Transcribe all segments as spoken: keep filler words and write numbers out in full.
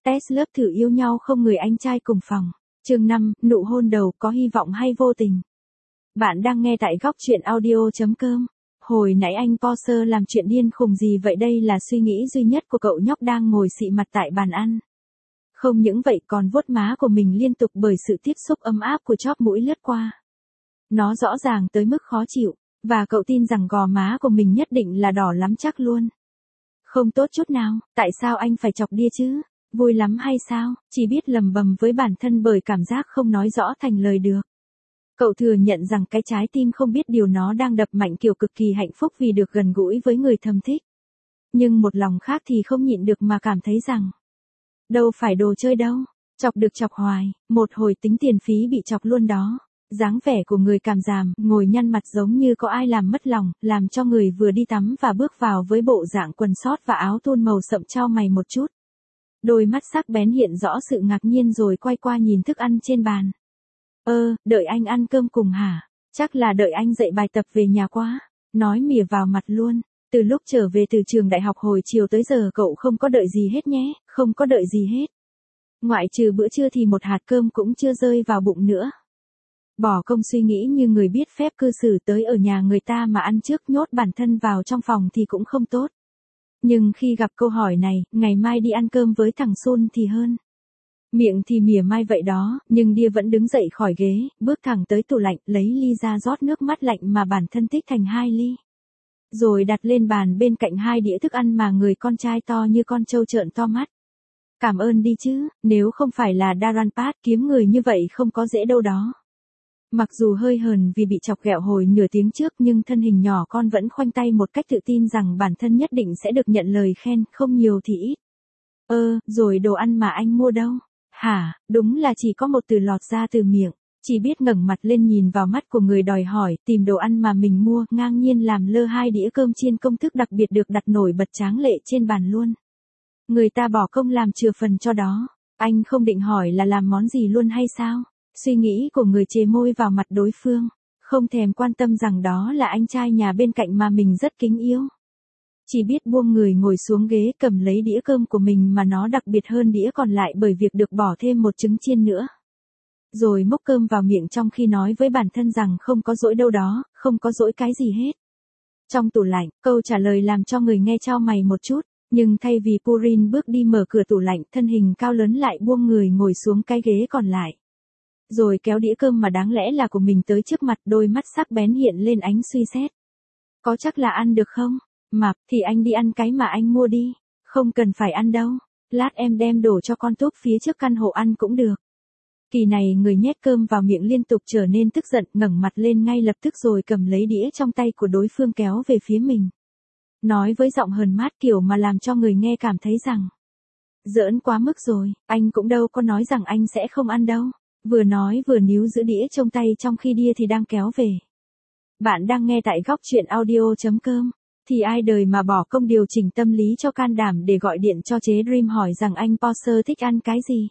S lớp thử yêu nhau không người anh trai cùng phòng. Chương năm, nụ hôn đầu có hy vọng hay vô tình. Bạn đang nghe tại góc truyện audio.com. Hồi nãy anh Porsche làm chuyện điên khùng gì vậy, đây là suy nghĩ duy nhất của cậu nhóc đang ngồi xị mặt tại bàn ăn. Không những vậy còn vuốt má của mình liên tục bởi sự tiếp xúc ấm áp của chóp mũi lướt qua. Nó rõ ràng tới mức khó chịu, và cậu tin rằng gò má của mình nhất định là đỏ lắm chắc luôn. Không tốt chút nào, tại sao anh phải chọc đĩa chứ? Vui lắm hay sao? Chỉ biết lầm bầm với bản thân bởi cảm giác không nói rõ thành lời được. Cậu thừa nhận rằng cái trái tim không biết điều nó đang đập mạnh kiểu cực kỳ hạnh phúc vì được gần gũi với người thầm thích. Nhưng một lòng khác thì không nhịn được mà cảm thấy rằng đâu phải đồ chơi đâu, chọc được chọc hoài, một hồi tính tiền phí bị chọc luôn đó. Dáng vẻ của người cảm giảm, ngồi nhăn mặt giống như có ai làm mất lòng, làm cho người vừa đi tắm và bước vào với bộ dạng quần sót và áo thun màu sậm chau mày một chút. Đôi mắt sắc bén hiện rõ sự ngạc nhiên rồi quay qua nhìn thức ăn trên bàn. Ơ, đợi anh ăn cơm cùng hả? Chắc là đợi anh dậy bài tập về nhà quá. Nói mỉa vào mặt luôn. Từ lúc trở về từ trường đại học hồi chiều tới giờ cậu không có đợi gì hết nhé, không có đợi gì hết. Ngoại trừ bữa trưa thì một hạt cơm cũng chưa rơi vào bụng nữa. Bỏ công suy nghĩ như người biết phép cư xử tới ở nhà người ta mà ăn trước nhốt bản thân vào trong phòng thì cũng không tốt. Nhưng khi gặp câu hỏi này, ngày mai đi ăn cơm với thằng Sun thì hơn. Miệng thì mỉa mai vậy đó, nhưng Đia vẫn đứng dậy khỏi ghế, bước thẳng tới tủ lạnh, lấy ly ra rót nước mát lạnh mà bản thân thích thành hai ly. Rồi đặt lên bàn bên cạnh hai đĩa thức ăn mà người con trai to như con trâu trợn to mắt. Cảm ơn đi chứ, nếu không phải là Darren Pat kiếm người như vậy không có dễ đâu đó. Mặc dù hơi hờn vì bị chọc ghẹo hồi nửa tiếng trước nhưng thân hình nhỏ con vẫn khoanh tay một cách tự tin rằng bản thân nhất định sẽ được nhận lời khen, không nhiều thì ít. Ơ, rồi đồ ăn mà anh mua đâu? Hả, đúng là chỉ có một từ lọt ra từ miệng, chỉ biết ngẩng mặt lên nhìn vào mắt của người đòi hỏi, tìm đồ ăn mà mình mua, ngang nhiên làm lơ hai đĩa cơm chiên công thức đặc biệt được đặt nổi bật tráng lệ trên bàn luôn. Người ta bỏ công làm chừa phần cho đó, anh không định hỏi là làm món gì luôn hay sao? Suy nghĩ của người chề môi vào mặt đối phương, không thèm quan tâm rằng đó là anh trai nhà bên cạnh mà mình rất kính yêu. Chỉ biết buông người ngồi xuống ghế cầm lấy đĩa cơm của mình mà nó đặc biệt hơn đĩa còn lại bởi việc được bỏ thêm một trứng chiên nữa. Rồi múc cơm vào miệng trong khi nói với bản thân rằng không có dỗi đâu đó, không có dỗi cái gì hết. Trong tủ lạnh, câu trả lời làm cho người nghe chau mày một chút, nhưng thay vì Purin bước đi mở cửa tủ lạnh, thân hình cao lớn lại buông người ngồi xuống cái ghế còn lại. Rồi kéo đĩa cơm mà đáng lẽ là của mình tới trước mặt, đôi mắt sắc bén hiện lên ánh suy xét. Có chắc là ăn được không? Mập, thì anh đi ăn cái mà anh mua đi. Không cần phải ăn đâu. Lát em đem đổ cho con Túc phía trước căn hộ ăn cũng được. Kỳ này người nhét cơm vào miệng liên tục trở nên tức giận, ngẩng mặt lên ngay lập tức rồi cầm lấy đĩa trong tay của đối phương kéo về phía mình. Nói với giọng hờn mát kiểu mà làm cho người nghe cảm thấy rằng giỡn quá mức rồi, anh cũng đâu có nói rằng anh sẽ không ăn đâu. Vừa nói vừa níu giữ đĩa trong tay trong khi Đia thì đang kéo về. Bạn đang nghe tại góc truyện audio.com. Thì ai đời mà bỏ công điều chỉnh tâm lý cho can đảm để gọi điện cho chế Dream hỏi rằng anh Porsche thích ăn cái gì.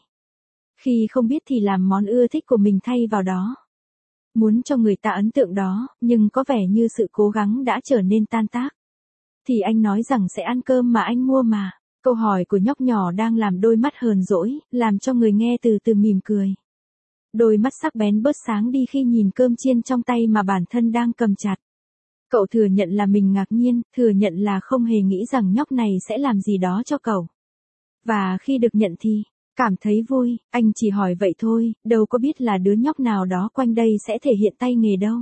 Khi không biết thì làm món ưa thích của mình thay vào đó. Muốn cho người ta ấn tượng đó, nhưng có vẻ như sự cố gắng đã trở nên tan tác. Thì anh nói rằng sẽ ăn cơm mà anh mua mà. Câu hỏi của nhóc nhỏ đang làm đôi mắt hờn dỗi, làm cho người nghe từ từ mỉm cười. Đôi mắt sắc bén bớt sáng đi khi nhìn cơm chiên trong tay mà bản thân đang cầm chặt. Cậu thừa nhận là mình ngạc nhiên, thừa nhận là không hề nghĩ rằng nhóc này sẽ làm gì đó cho cậu. Và khi được nhận thì, cảm thấy vui, anh chỉ hỏi vậy thôi, đâu có biết là đứa nhóc nào đó quanh đây sẽ thể hiện tay nghề đâu.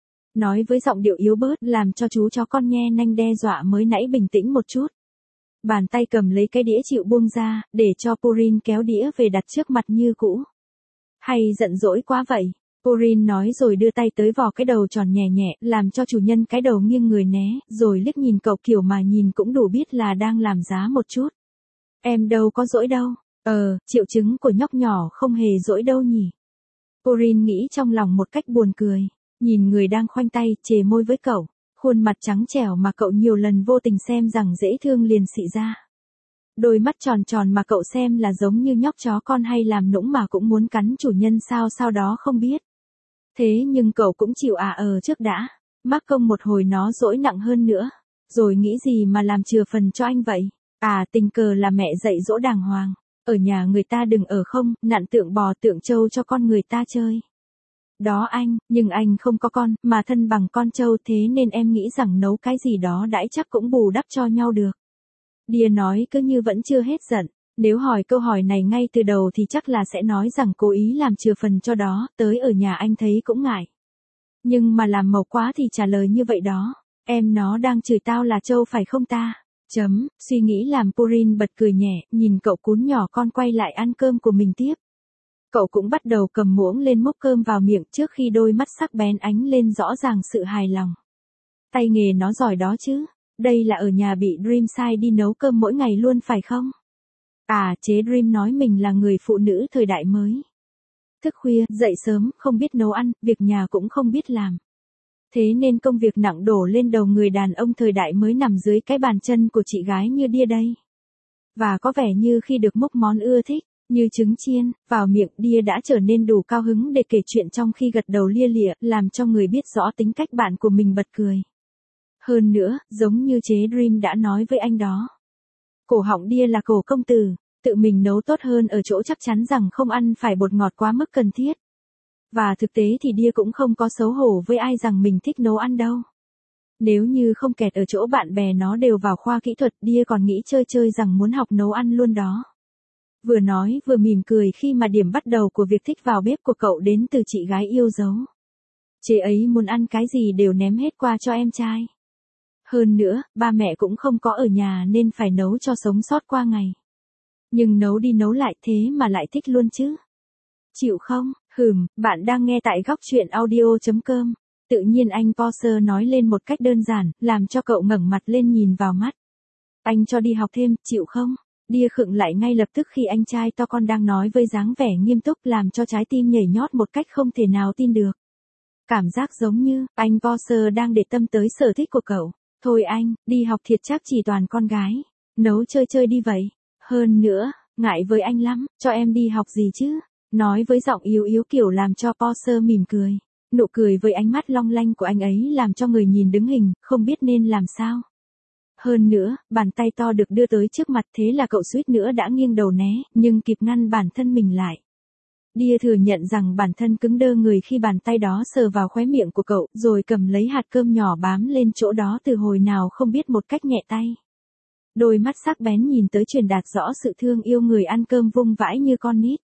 Nói với giọng điệu yếu bớt làm cho chú chó con nghe nanh đe dọa mới nãy bình tĩnh một chút. Bàn tay cầm lấy cái đĩa chịu buông ra, để cho Purin kéo đĩa về đặt trước mặt như cũ. Hay giận dỗi quá vậy? Purin nói rồi đưa tay tới vò cái đầu tròn nhẹ nhẹ, làm cho chủ nhân cái đầu nghiêng người né, rồi liếc nhìn cậu kiểu mà nhìn cũng đủ biết là đang làm giá một chút. Em đâu có dỗi đâu. Ờ, triệu chứng của nhóc nhỏ không hề dỗi đâu nhỉ. Purin nghĩ trong lòng một cách buồn cười, nhìn người đang khoanh tay, chề môi với cậu, khuôn mặt trắng trẻo mà cậu nhiều lần vô tình xem rằng dễ thương liền xị ra. Đôi mắt tròn tròn mà cậu xem là giống như nhóc chó con hay làm nũng mà cũng muốn cắn chủ nhân sao sao đó không biết. Thế nhưng cậu cũng chịu à ờ trước đã, mắc công một hồi nó dỗi nặng hơn nữa, rồi nghĩ gì mà làm chừa phần cho anh vậy. À tình cờ là mẹ dạy dỗ đàng hoàng, Ở nhà người ta đừng ở không, nặn tượng bò tượng trâu cho con người ta chơi. Đó anh, nhưng anh không có con, mà thân bằng con trâu, thế nên em nghĩ rằng nấu cái gì đó đãi chắc cũng bù đắp cho nhau được. Đia nói cứ như vẫn chưa hết giận. Nếu hỏi câu hỏi này ngay từ đầu thì chắc là sẽ nói rằng cố ý làm chừa phần cho đó, tới ở nhà anh thấy cũng ngại. Nhưng mà làm mộc quá thì trả lời như vậy đó. Em nó đang chửi tao là trâu phải không ta? Chấm, suy nghĩ làm Purin bật cười nhẹ, nhìn cậu cún nhỏ con quay lại ăn cơm của mình tiếp. Cậu cũng bắt đầu cầm muỗng lên múc cơm vào miệng trước khi đôi mắt sắc bén ánh lên rõ ràng sự hài lòng. Tay nghề nó giỏi đó chứ, đây là ở nhà bị Dream sai đi nấu cơm mỗi ngày luôn phải không? À, chế Dream nói mình là người phụ nữ thời đại mới. Thức khuya, dậy sớm, không biết nấu ăn, việc nhà cũng không biết làm. Thế nên công việc nặng đổ lên đầu người đàn ông thời đại mới nằm dưới cái bàn chân của chị gái như Đia đây. Và có vẻ như khi được múc món ưa thích, như trứng chiên, vào miệng Đia đã trở nên đủ cao hứng để kể chuyện trong khi gật đầu lia lịa, làm cho người biết rõ tính cách bạn của mình bật cười. Hơn nữa, giống như chế Dream đã nói với anh đó. Cổ họng Đia là cổ công tử, tự mình nấu tốt hơn ở chỗ chắc chắn rằng không ăn phải bột ngọt quá mức cần thiết. Và thực tế thì Đia cũng không có xấu hổ với ai rằng mình thích nấu ăn đâu. Nếu như không kẹt ở chỗ bạn bè nó đều vào khoa kỹ thuật, Đia còn nghĩ chơi chơi rằng muốn học nấu ăn luôn đó. Vừa nói vừa mỉm cười khi mà điểm bắt đầu của việc thích vào bếp của cậu đến từ chị gái yêu dấu. Chị ấy muốn ăn cái gì đều ném hết qua cho em trai. Hơn nữa, ba mẹ cũng không có ở nhà nên phải nấu cho sống sót qua ngày. Nhưng nấu đi nấu lại thế mà lại thích luôn chứ. Chịu không? Hừm, bạn đang nghe tại góc chuyện audio chấm com. Tự nhiên anh Porsche nói lên một cách đơn giản, làm cho cậu ngẩng mặt lên nhìn vào mắt. Anh cho đi học thêm, chịu không? Đia khựng lại ngay lập tức khi anh trai to con đang nói với dáng vẻ nghiêm túc làm cho trái tim nhảy nhót một cách không thể nào tin được. Cảm giác giống như, anh Porsche đang để tâm tới sở thích của cậu. Thôi anh, đi học thiệt chắc chỉ toàn con gái. Nấu chơi chơi đi vậy. Hơn nữa, ngại với anh lắm, cho em đi học gì chứ? Nói với giọng yếu yếu kiểu làm cho Porsche mỉm cười. Nụ cười với ánh mắt long lanh của anh ấy làm cho người nhìn đứng hình, không biết nên làm sao. Hơn nữa, bàn tay to được đưa tới trước mặt thế là cậu suýt nữa đã nghiêng đầu né, nhưng kịp ngăn bản thân mình lại. Đia thừa nhận rằng bản thân cứng đơ người khi bàn tay đó sờ vào khóe miệng của cậu, rồi cầm lấy hạt cơm nhỏ bám lên chỗ đó từ hồi nào không biết một cách nhẹ tay. Đôi mắt sắc bén nhìn tới truyền đạt rõ sự thương yêu người ăn cơm vung vãi như con nít.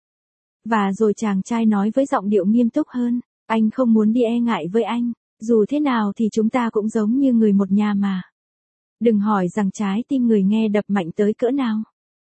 Và rồi chàng trai nói với giọng điệu nghiêm túc hơn, anh không muốn đi e ngại với anh, dù thế nào thì chúng ta cũng giống như người một nhà mà. Đừng hỏi rằng trái tim người nghe đập mạnh tới cỡ nào.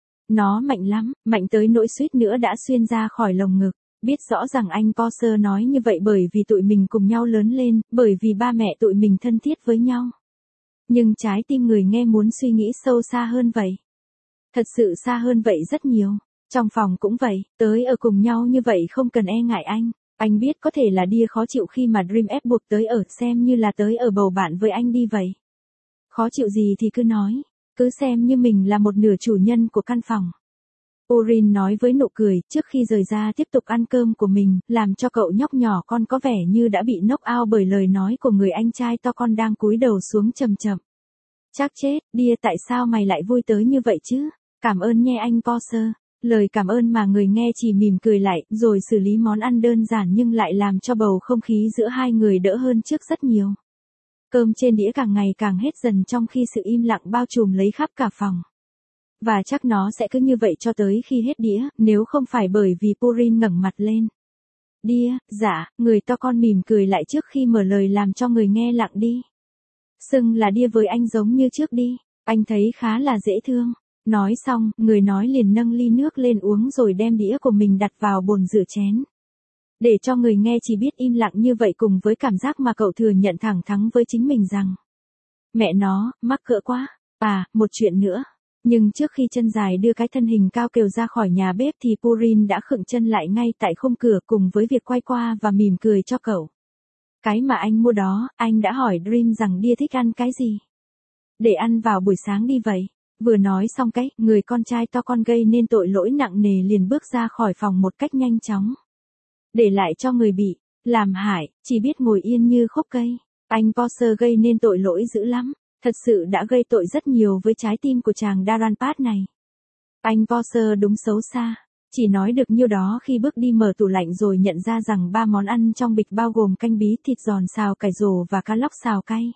Nó mạnh lắm, mạnh tới nỗi suýt nữa đã xuyên ra khỏi lồng ngực. Biết rõ rằng anh Porsche nói như vậy bởi vì tụi mình cùng nhau lớn lên, bởi vì ba mẹ tụi mình thân thiết với nhau. Nhưng trái tim người nghe muốn suy nghĩ sâu xa hơn vậy. Thật sự xa hơn vậy rất nhiều. Trong phòng cũng vậy, tới ở cùng nhau như vậy không cần e ngại anh. Anh biết có thể là Đia khó chịu khi mà Dream ép buộc tới ở, xem như là tới ở bầu bạn với anh đi vậy. Khó chịu gì thì cứ nói, cứ xem như mình là một nửa chủ nhân của căn phòng. Purin nói với nụ cười trước khi rời ra tiếp tục ăn cơm của mình, làm cho cậu nhóc nhỏ con có vẻ như đã bị knock out bởi lời nói của người anh trai to con đang cúi đầu xuống chậm chậm. Chắc chết, Đia tại sao mày lại vui tới như vậy chứ? Cảm ơn nhé anh Porsche. Lời cảm ơn mà người nghe chỉ mỉm cười lại, rồi xử lý món ăn đơn giản nhưng lại làm cho bầu không khí giữa hai người đỡ hơn trước rất nhiều. Cơm trên đĩa càng ngày càng hết dần trong khi sự im lặng bao trùm lấy khắp cả phòng. Và chắc nó sẽ cứ như vậy cho tới khi hết đĩa, nếu không phải bởi vì Purin ngẩng mặt lên. Đia, dạ, người to con mỉm cười lại trước khi mở lời làm cho người nghe lặng đi. Xưng là Đia với anh giống như trước đi, anh thấy khá là dễ thương. Nói xong, người nói liền nâng ly nước lên uống rồi đem đĩa của mình đặt vào bồn rửa chén. Để cho người nghe chỉ biết im lặng như vậy cùng với cảm giác mà cậu thừa nhận thẳng thắn với chính mình rằng. Mẹ nó, mắc cỡ quá. À, một chuyện nữa. Nhưng trước khi chân dài đưa cái thân hình cao kiều ra khỏi nhà bếp thì Purin đã khựng chân lại ngay tại khung cửa cùng với việc quay qua và mỉm cười cho cậu. Cái mà anh mua đó, anh đã hỏi Dream rằng Đia thích ăn cái gì. Để ăn vào buổi sáng đi vậy. Vừa nói xong cái, người con trai to con gây nên tội lỗi nặng nề liền bước ra khỏi phòng một cách nhanh chóng. Để lại cho người bị làm hại, chỉ biết ngồi yên như khúc cây. Anh Porsche gây nên tội lỗi dữ lắm, thật sự đã gây tội rất nhiều với trái tim của chàng Darren Path này. Anh Potter đúng xấu xa. Chỉ nói được nhiêu đó khi bước đi mở tủ lạnh rồi nhận ra rằng ba món ăn trong bịch bao gồm canh bí, thịt giòn xào cải rổ và cá lóc xào cay.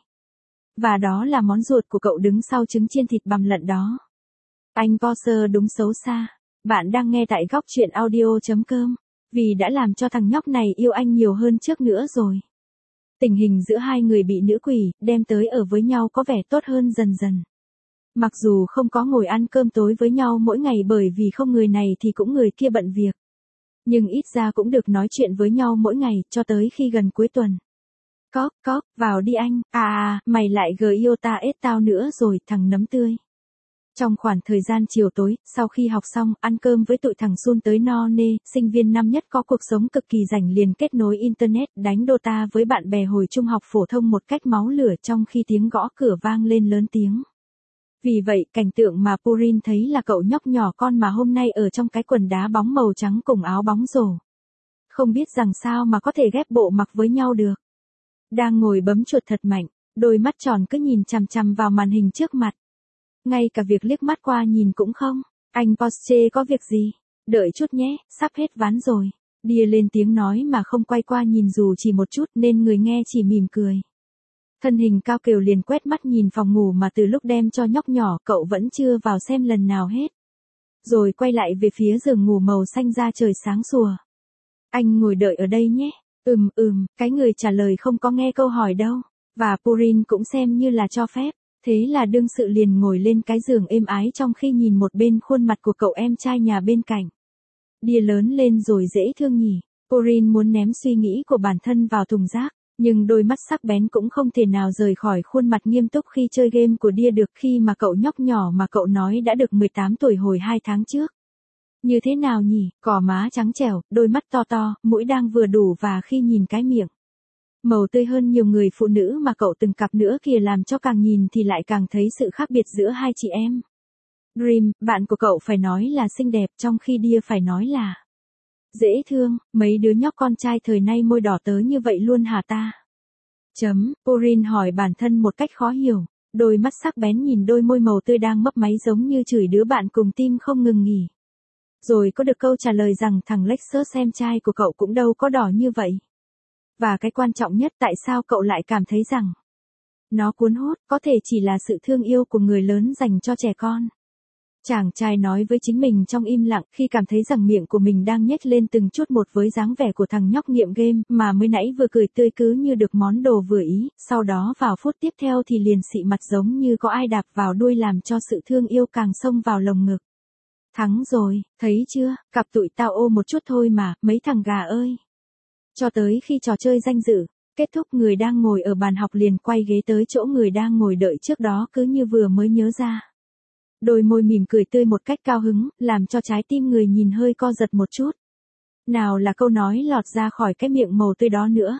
Và đó là món ruột của cậu đứng sau trứng chiên thịt bằm lợn đó. Anh Potter đúng xấu xa. Bạn đang nghe tại góc chuyện audio.com. Vì đã làm cho thằng nhóc này yêu anh nhiều hơn trước nữa rồi. Tình hình giữa hai người bị nữ quỷ đem tới ở với nhau có vẻ tốt hơn dần dần. Mặc dù không có ngồi ăn cơm tối với nhau mỗi ngày bởi vì không người này thì cũng người kia bận việc. Nhưng ít ra cũng được nói chuyện với nhau mỗi ngày cho tới khi gần cuối tuần. Cóp, cóp, vào đi anh, à à, mày lại gờ yêu ta ết tao nữa rồi, thằng nấm tươi. Trong khoảng thời gian chiều tối, sau khi học xong, ăn cơm với tụi thằng Sun tới no nê, sinh viên năm nhất có cuộc sống cực kỳ rảnh liền kết nối Internet, đánh Dota với bạn bè hồi trung học phổ thông một cách máu lửa trong khi tiếng gõ cửa vang lên lớn tiếng. Vì vậy, cảnh tượng mà Purin thấy là cậu nhóc nhỏ con mà hôm nay ở trong cái quần đá bóng màu trắng cùng áo bóng rổ. Không biết rằng sao mà có thể ghép bộ mặc với nhau được. Đang ngồi bấm chuột thật mạnh, đôi mắt tròn cứ nhìn chằm chằm vào màn hình trước mặt. Ngay cả việc liếc mắt qua nhìn cũng không. Anh Porsche có việc gì? Đợi chút nhé, sắp hết ván rồi. Đia lên tiếng nói mà không quay qua nhìn dù chỉ một chút nên người nghe chỉ mỉm cười. Thân hình cao kiều liền quét mắt nhìn phòng ngủ mà từ lúc đem cho nhóc nhỏ cậu vẫn chưa vào xem lần nào hết. Rồi quay lại về phía giường ngủ màu xanh da trời sáng sủa. Anh ngồi đợi ở đây nhé. Ừm ừm, cái người trả lời không có nghe câu hỏi đâu. Và Purin cũng xem như là cho phép. Thế là đương sự liền ngồi lên cái giường êm ái trong khi nhìn một bên khuôn mặt của cậu em trai nhà bên cạnh. Đia lớn lên rồi dễ thương nhỉ. Purin muốn ném suy nghĩ của bản thân vào thùng rác. Nhưng đôi mắt sắc bén cũng không thể nào rời khỏi khuôn mặt nghiêm túc khi chơi game của Đia được khi mà cậu nhóc nhỏ mà cậu nói đã được mười tám tuổi hồi hai tháng trước. Như thế nào nhỉ, cỏ má trắng trẻo, đôi mắt to to, mũi đang vừa đủ và khi nhìn cái miệng. Màu tươi hơn nhiều người phụ nữ mà cậu từng cặp nữa kìa làm cho càng nhìn thì lại càng thấy sự khác biệt giữa hai chị em. Dream, bạn của cậu phải nói là xinh đẹp trong khi Đia phải nói là dễ thương, mấy đứa nhóc con trai thời nay môi đỏ tớ như vậy luôn hả ta? Chấm, Purin hỏi bản thân một cách khó hiểu, đôi mắt sắc bén nhìn đôi môi màu tươi đang mấp máy giống như chửi đứa bạn cùng tim không ngừng nghỉ. Rồi có được câu trả lời rằng thằng Lexus em trai của cậu cũng đâu có đỏ như vậy. Và cái quan trọng nhất tại sao cậu lại cảm thấy rằng nó cuốn hút có thể chỉ là sự thương yêu của người lớn dành cho trẻ con. Chàng trai nói với chính mình trong im lặng khi cảm thấy rằng miệng của mình đang nhếch lên từng chút một với dáng vẻ của thằng nhóc nghiện game mà mới nãy vừa cười tươi cứ như được món đồ vừa ý, sau đó vào phút tiếp theo thì liền xị mặt giống như có ai đạp vào đuôi làm cho sự thương yêu càng xông vào lồng ngực. Thắng rồi, thấy chưa, cặp tụi tao ô một chút thôi mà, mấy thằng gà ơi. Cho tới khi trò chơi danh dự kết thúc người đang ngồi ở bàn học liền quay ghế tới chỗ người đang ngồi đợi trước đó cứ như vừa mới nhớ ra. Đôi môi mỉm cười tươi một cách cao hứng, làm cho trái tim người nhìn hơi co giật một chút. Nào là câu nói lọt ra khỏi cái miệng màu tươi đó nữa.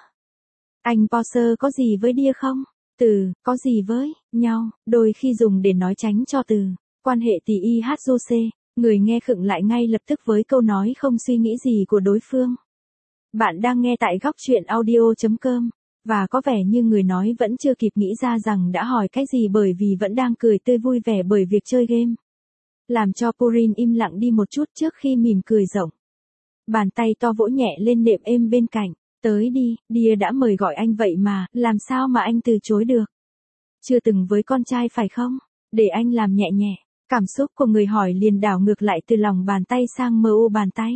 Anh Potter có gì với Đia không? Từ, có gì với, nhau, đôi khi dùng để nói tránh cho từ, quan hệ tì y hát du xê, người nghe khựng lại ngay lập tức với câu nói không suy nghĩ gì của đối phương. Bạn đang nghe tại góc chuyện audio.com. Và có vẻ như người nói vẫn chưa kịp nghĩ ra rằng đã hỏi cái gì bởi vì vẫn đang cười tươi vui vẻ bởi việc chơi game. Làm cho Purin im lặng đi một chút trước khi mỉm cười rộng. Bàn tay to vỗ nhẹ lên nệm êm bên cạnh. Tới đi, Đia đã mời gọi anh vậy mà, làm sao mà anh từ chối được? Chưa từng với con trai phải không? Để anh làm nhẹ nhẹ. Cảm xúc của người hỏi liền đảo ngược lại từ lòng bàn tay sang mờ ô bàn tay.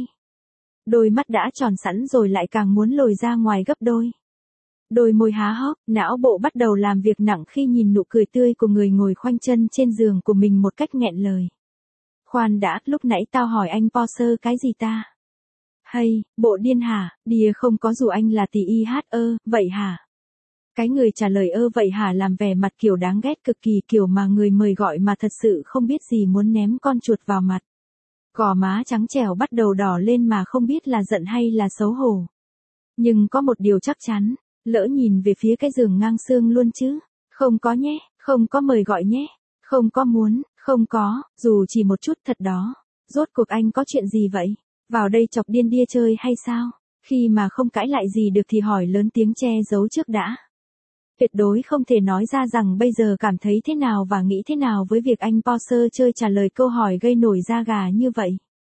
Đôi mắt đã tròn sẵn rồi lại càng muốn lồi ra ngoài gấp đôi. Đôi môi há hốc, não bộ bắt đầu làm việc nặng khi nhìn nụ cười tươi của người ngồi khoanh chân trên giường của mình một cách nghẹn lời. Khoan đã, lúc nãy tao hỏi anh Potter cái gì ta? Hay, bộ điên hả, Đia không có dù anh là tỷ y hát ơ, vậy hả? Cái người trả lời ơ vậy hả làm vẻ mặt kiểu đáng ghét cực kỳ kiểu mà người mời gọi mà thật sự không biết gì muốn ném con chuột vào mặt. Gò má trắng trẻo bắt đầu đỏ lên mà không biết là giận hay là xấu hổ. Nhưng có một điều chắc chắn. Lỡ nhìn về phía cái giường ngang xương luôn chứ. Không có nhé, không có mời gọi nhé. Không có muốn, không có, dù chỉ một chút thật đó. Rốt cuộc anh có chuyện gì vậy? Vào đây chọc điên Đia chơi hay sao? Khi mà không cãi lại gì được thì hỏi lớn tiếng che giấu trước đã. Tuyệt đối không thể nói ra rằng bây giờ cảm thấy thế nào và nghĩ thế nào với việc anh Potter chơi trả lời câu hỏi gây nổi da gà như vậy.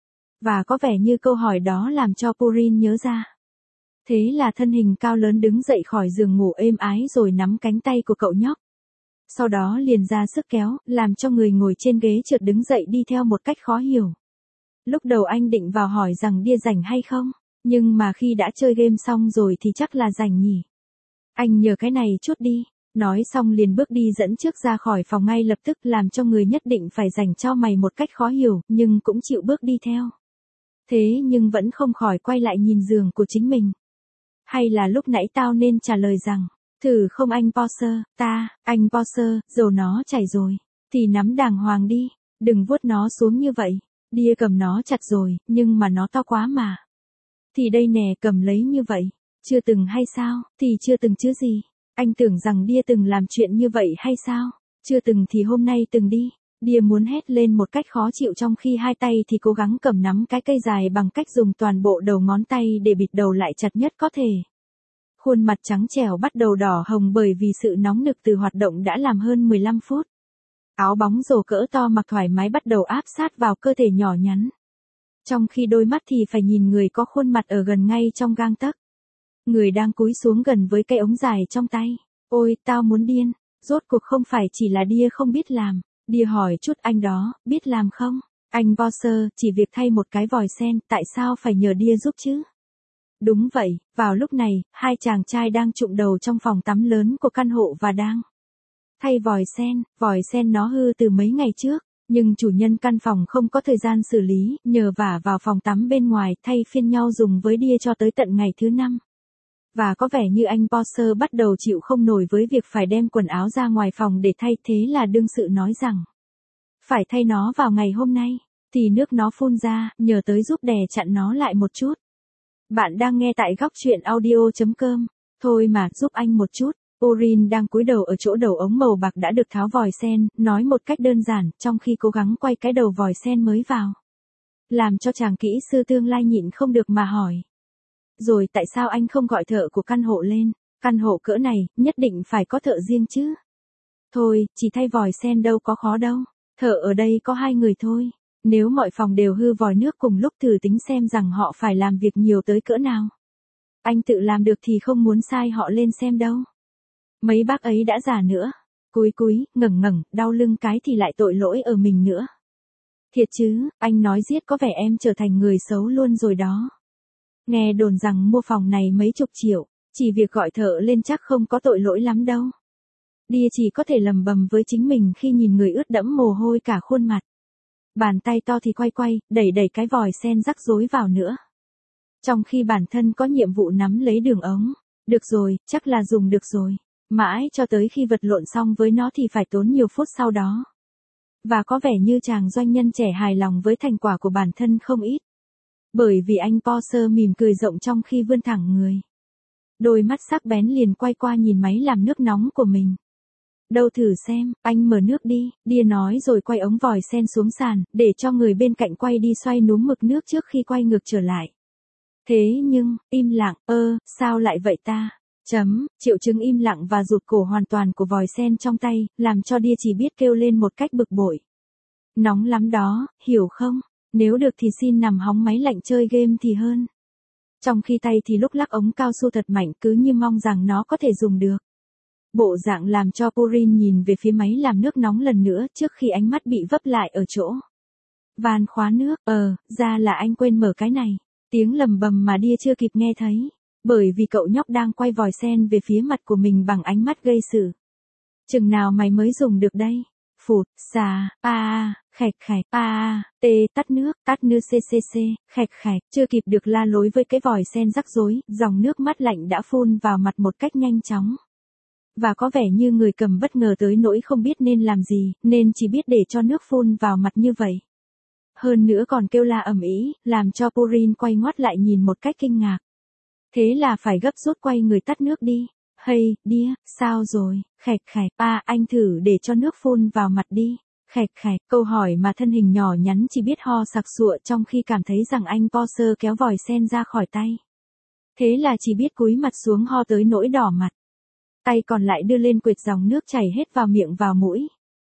Và có vẻ như câu hỏi đó làm cho Purin nhớ ra. Thế là thân hình cao lớn đứng dậy khỏi giường ngủ êm ái rồi nắm cánh tay của cậu nhóc. Sau đó liền ra sức kéo, làm cho người ngồi trên ghế trượt đứng dậy đi theo một cách khó hiểu. Lúc đầu anh định vào hỏi rằng Đia rảnh hay không, nhưng mà khi đã chơi game xong rồi thì chắc là rảnh nhỉ. Anh nhờ cái này chút đi, nói xong liền bước đi dẫn trước ra khỏi phòng ngay lập tức làm cho người nhất định phải dành cho mày một cách khó hiểu, nhưng cũng chịu bước đi theo. Thế nhưng vẫn không khỏi quay lại nhìn giường của chính mình. Hay là lúc nãy tao nên trả lời rằng, thử không anh Potter, ta, anh Potter, dầu nó chảy rồi, thì nắm đàng hoàng đi, đừng vuốt nó xuống như vậy. Đia cầm nó chặt rồi, nhưng mà nó to quá mà. Thì đây nè, cầm lấy như vậy. Chưa từng hay sao, thì chưa từng chứ gì. Anh tưởng rằng Đia từng làm chuyện như vậy hay sao? Chưa từng thì hôm nay từng đi. Đia muốn hét lên một cách khó chịu trong khi hai tay thì cố gắng cầm nắm cái cây dài bằng cách dùng toàn bộ đầu ngón tay để bịt đầu lại chặt nhất có thể. Khuôn mặt trắng trẻo bắt đầu đỏ hồng bởi vì sự nóng nực từ hoạt động đã làm hơn mười lăm phút. Áo bóng rổ cỡ to mặc thoải mái bắt đầu áp sát vào cơ thể nhỏ nhắn. Trong khi đôi mắt thì phải nhìn người có khuôn mặt ở gần ngay trong gang tấc. Người đang cúi xuống gần với cây ống dài trong tay. Ôi, tao muốn điên. Rốt cuộc không phải chỉ là Đia không biết làm. Đia hỏi chút anh đó, biết làm không? Anh Potter, chỉ việc thay một cái vòi sen, tại sao phải nhờ Đia giúp chứ? Đúng vậy, vào lúc này, hai chàng trai đang chụm đầu trong phòng tắm lớn của căn hộ và đang thay vòi sen. Vòi sen nó hư từ mấy ngày trước, nhưng chủ nhân căn phòng không có thời gian xử lý, nhờ vả vào phòng tắm bên ngoài thay phiên nhau dùng với Đia cho tới tận ngày thứ năm. Và có vẻ như anh Potter bắt đầu chịu không nổi với việc phải đem quần áo ra ngoài phòng để thay, thế là đương sự nói rằng phải thay nó vào ngày hôm nay, thì nước nó phun ra, nhờ tới giúp đè chặn nó lại một chút. Bạn đang nghe tại góc truyện audio chấm com. Thôi mà, giúp anh một chút. Purin đang cúi đầu ở chỗ đầu ống màu bạc đã được tháo vòi sen, nói một cách đơn giản, trong khi cố gắng quay cái đầu vòi sen mới vào. Làm cho chàng kỹ sư tương lai nhịn không được mà hỏi. Rồi tại sao anh không gọi thợ của căn hộ lên? Căn hộ cỡ này, nhất định phải có thợ riêng chứ. Thôi, chỉ thay vòi sen đâu có khó đâu. Thợ ở đây có hai người thôi. Nếu mọi phòng đều hư vòi nước cùng lúc thử tính xem rằng họ phải làm việc nhiều tới cỡ nào. Anh tự làm được thì không muốn sai họ lên xem đâu. Mấy bác ấy đã già nữa. Cúi cúi, ngẩng ngẩng, đau lưng cái thì lại tội lỗi ở mình nữa. Thiệt chứ, anh nói giết có vẻ em trở thành người xấu luôn rồi đó. Nghe đồn rằng mua phòng này mấy chục triệu, chỉ việc gọi thợ lên chắc không có tội lỗi lắm đâu. Đia chỉ có thể lầm bầm với chính mình khi nhìn người ướt đẫm mồ hôi cả khuôn mặt. Bàn tay to thì quay quay, đẩy đẩy cái vòi sen rắc rối vào nữa. Trong khi bản thân có nhiệm vụ nắm lấy đường ống. Được rồi, chắc là dùng được rồi. Mãi cho tới khi vật lộn xong với nó thì phải tốn nhiều phút sau đó. Và có vẻ như chàng doanh nhân trẻ hài lòng với thành quả của bản thân không ít. Bởi vì anh Potter mỉm cười rộng trong khi vươn thẳng người. Đôi mắt sắc bén liền quay qua nhìn máy làm nước nóng của mình. Đâu thử xem, anh mở nước đi, Đia nói rồi quay ống vòi sen xuống sàn, để cho người bên cạnh quay đi xoay núm mực nước trước khi quay ngược trở lại. Thế nhưng, im lặng, ơ, sao lại vậy ta? Chấm, triệu chứng im lặng và rụt cổ hoàn toàn của vòi sen trong tay, làm cho Đia chỉ biết kêu lên một cách bực bội. Nóng lắm đó, hiểu không? Nếu được thì xin nằm hóng máy lạnh chơi game thì hơn. Trong khi tay thì lúc lắc ống cao su thật mạnh cứ như mong rằng nó có thể dùng được. Bộ dạng làm cho Purin nhìn về phía máy làm nước nóng lần nữa trước khi ánh mắt bị vấp lại ở chỗ van khóa nước. Ờ, ra là anh quên mở cái này. Tiếng lầm bầm mà Đia chưa kịp nghe thấy. Bởi vì cậu nhóc đang quay vòi sen về phía mặt của mình bằng ánh mắt gây sự. Chừng nào mày mới dùng được đây? Phụt, xà, a, khạch khạch, a, tê, tắt nước, tắt nước ccc, khạch khạch, chưa kịp được la lối với cái vòi sen rắc rối, dòng nước mắt lạnh đã phun vào mặt một cách nhanh chóng. Và có vẻ như người cầm bất ngờ tới nỗi không biết nên làm gì, nên chỉ biết để cho nước phun vào mặt như vậy. Hơn nữa còn kêu la ầm ĩ, làm cho Purin quay ngoắt lại nhìn một cách kinh ngạc. Thế là phải gấp rút quay người tắt nước đi. Hay, Đia, sao rồi? Khạch khạch, à, anh thử để cho nước phun vào mặt đi. Khạch khạch, câu hỏi mà thân hình nhỏ nhắn chỉ biết ho sặc sụa trong khi cảm thấy rằng anh Potter kéo vòi sen ra khỏi tay. Thế là chỉ biết cúi mặt xuống ho tới nỗi đỏ mặt. tay còn lại đưa lên quệt dòng nước chảy hết vào miệng vào mũi.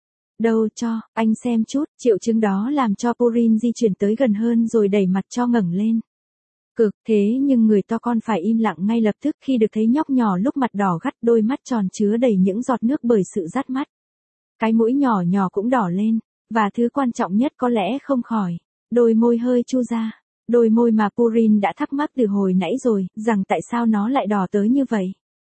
Đâu cho, anh xem chút, triệu chứng đó làm cho Purin di chuyển tới gần hơn rồi đẩy mặt cho ngẩng lên. Cực, thế nhưng người to con phải im lặng ngay lập tức khi được thấy nhóc nhỏ lúc mặt đỏ gắt, đôi mắt tròn chứa đầy những giọt nước bởi sự rát mắt. Cái mũi nhỏ nhỏ cũng đỏ lên, và thứ quan trọng nhất có lẽ không khỏi, đôi môi hơi chu ra. Đôi môi mà Purin đã thắc mắc từ hồi nãy rồi, rằng tại sao nó lại đỏ tới như vậy.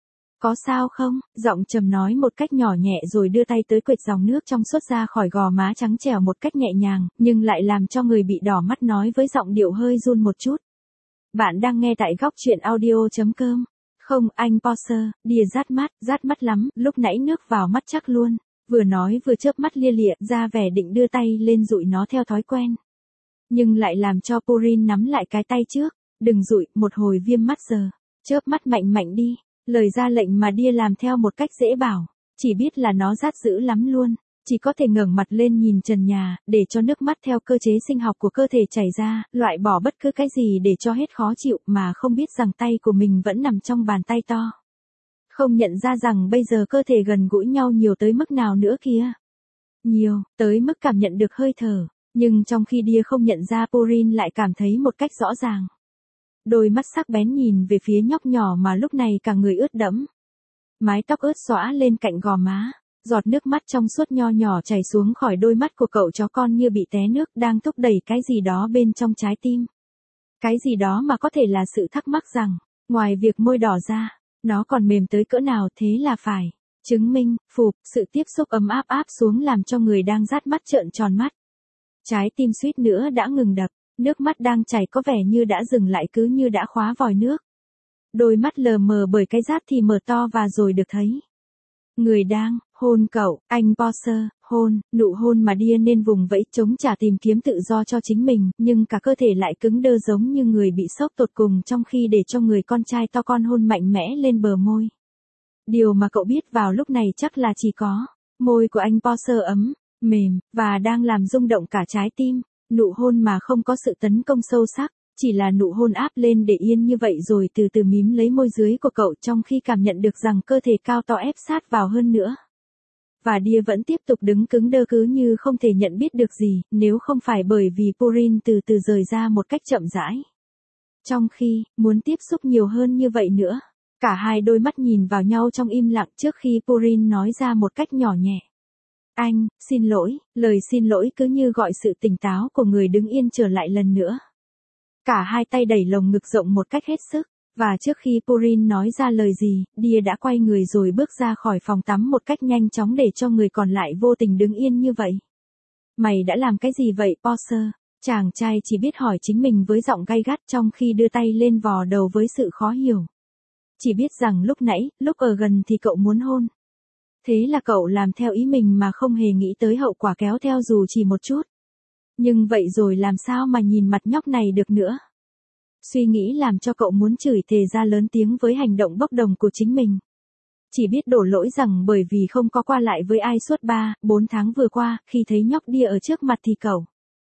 Có sao không? Giọng trầm nói một cách nhỏ nhẹ rồi đưa tay tới quệt dòng nước trong suốt ra khỏi gò má trắng trẻo một cách nhẹ nhàng, nhưng lại làm cho người bị đỏ mắt nói với giọng điệu hơi run một chút. Bạn đang nghe tại góc truyện audio.com. Không, anh Potter, đìa rát mắt, rát mắt lắm, lúc nãy nước vào mắt chắc luôn. Vừa nói vừa chớp mắt lia lịa ra vẻ định đưa tay lên dụi nó theo thói quen. Nhưng lại làm cho Purin nắm lại cái tay trước. Đừng dụi, một hồi viêm mắt giờ. Chớp mắt mạnh mạnh đi. Lời ra lệnh mà đia làm theo một cách dễ bảo. Chỉ biết là nó rát dữ lắm luôn. Chỉ có thể ngẩng mặt lên nhìn trần nhà, để cho nước mắt theo cơ chế sinh học của cơ thể chảy ra, loại bỏ bất cứ cái gì để cho hết khó chịu mà không biết rằng tay của mình vẫn nằm trong bàn tay to. Không nhận ra rằng bây giờ cơ thể gần gũi nhau nhiều tới mức nào nữa kia. Nhiều, tới mức cảm nhận được hơi thở. Nhưng trong khi đia không nhận ra Purin lại cảm thấy một cách rõ ràng. Đôi mắt sắc bén nhìn về phía nhóc nhỏ mà lúc này cả người ướt đẫm. Mái tóc ướt xõa lên cạnh gò má. Giọt nước mắt trong suốt nho nhỏ chảy xuống khỏi đôi mắt của cậu chó con như bị té nước đang thúc đẩy cái gì đó bên trong trái tim. Cái gì đó mà có thể là sự thắc mắc rằng, ngoài việc môi đỏ ra, nó còn mềm tới cỡ nào thế là phải. Chứng minh, phụp, sự tiếp xúc ấm áp áp xuống làm cho người đang rát mắt trợn tròn mắt. Trái tim suýt nữa đã ngừng đập, nước mắt đang chảy có vẻ như đã dừng lại cứ như đã khóa vòi nước. Đôi mắt lờ mờ bởi cái rát thì mở to và rồi được thấy. Người đang hôn cậu, anh Potter, hôn, nụ hôn mà đia nên vùng vẫy chống trả tìm kiếm tự do cho chính mình, nhưng cả cơ thể lại cứng đơ giống như người bị sốc tột cùng trong khi để cho người con trai to con hôn mạnh mẽ lên bờ môi. Điều mà cậu biết vào lúc này chắc là chỉ có, môi của anh Potter ấm, mềm, và đang làm rung động cả trái tim, nụ hôn mà không có sự tấn công sâu sắc. Chỉ là nụ hôn áp lên để yên như vậy rồi từ từ mím lấy môi dưới của cậu trong khi cảm nhận được rằng cơ thể cao to ép sát vào hơn nữa. Và đia vẫn tiếp tục đứng cứng đơ cứ như không thể nhận biết được gì, nếu không phải bởi vì Purin từ từ rời ra một cách chậm rãi. Trong khi, muốn tiếp xúc nhiều hơn như vậy nữa, cả hai đôi mắt nhìn vào nhau trong im lặng trước khi Purin nói ra một cách nhỏ nhẹ. Anh, xin lỗi, lời xin lỗi cứ như gọi sự tỉnh táo của người đứng yên trở lại lần nữa. Cả hai tay đẩy lồng ngực rộng một cách hết sức, và trước khi Purin nói ra lời gì, đia đã quay người rồi bước ra khỏi phòng tắm một cách nhanh chóng để cho người còn lại vô tình đứng yên như vậy. Mày đã làm cái gì vậy, Potter? Chàng trai chỉ biết hỏi chính mình với giọng gay gắt trong khi đưa tay lên vò đầu với sự khó hiểu. Chỉ biết rằng lúc nãy, lúc ở gần thì cậu muốn hôn. Thế là cậu làm theo ý mình mà không hề nghĩ tới hậu quả kéo theo dù chỉ một chút. Nhưng vậy rồi làm sao mà nhìn mặt nhóc này được nữa? Suy nghĩ làm cho cậu muốn chửi thề ra lớn tiếng với hành động bốc đồng của chính mình. Chỉ biết đổ lỗi rằng bởi vì không có qua lại với ai suốt ba, bốn tháng vừa qua, khi thấy nhóc đia ở trước mặt thì cậu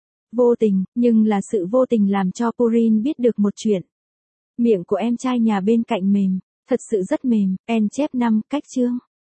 vô tình, nhưng là sự vô tình làm cho Purin biết được một chuyện. Miệng của em trai nhà bên cạnh mềm, thật sự rất mềm. En chép năm, cách chương.